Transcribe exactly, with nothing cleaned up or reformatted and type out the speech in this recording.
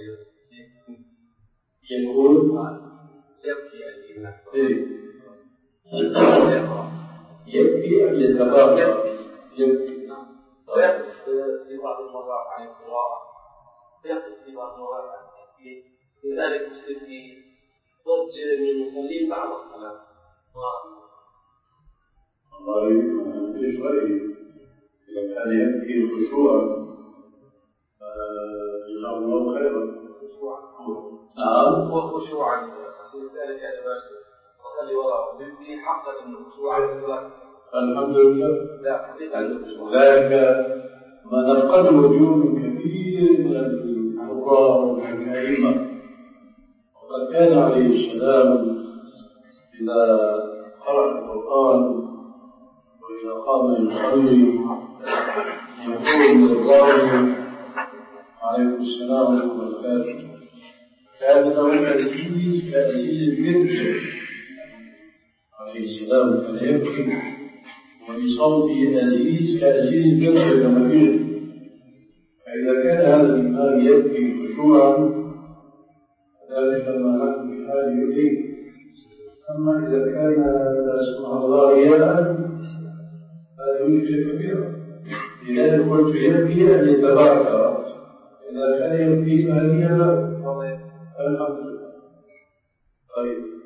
يكون يبكي الإمام يبكي أم يتبارك؟ يبكي نعم. ويقف في بعض المرات عن القراءة، يقف في بعض المرات عن التكبير، لذلك يصير في ضج من المصلين بعد الصلاة. والله ليش رأيي إذا كان يبكي خشوعا جزاه الله خيرا. نعم هو خشوعا لذلك يا جماعة صلي وراءه يبكي حقا انه خشوعا للصلاة. الحمد لله. لا حقيقة ذلك ما نفقد وجوه كثير من القراء ومن الأئمة. وقد كان عليه السلام إذا قرأ القرآن وإذا قام يصلي يقول للراوي عليه السلام ورحمة الله كان له أزيز كأزيز الجبل عليه السلام كان يبكي وبصوته أزيز كأزيز الجبل كما قيل. فإذا كان هذا الإمام يبكي خشوعا ذلك ما نحن بحاجة إليه. أما إذا كان لا سمح الله رياء فهذه مشكلة كبيرة. لذلك قلت يبكي أن يتبارك، إذا كان يبكي فهذه لا. الحمد لله. طيب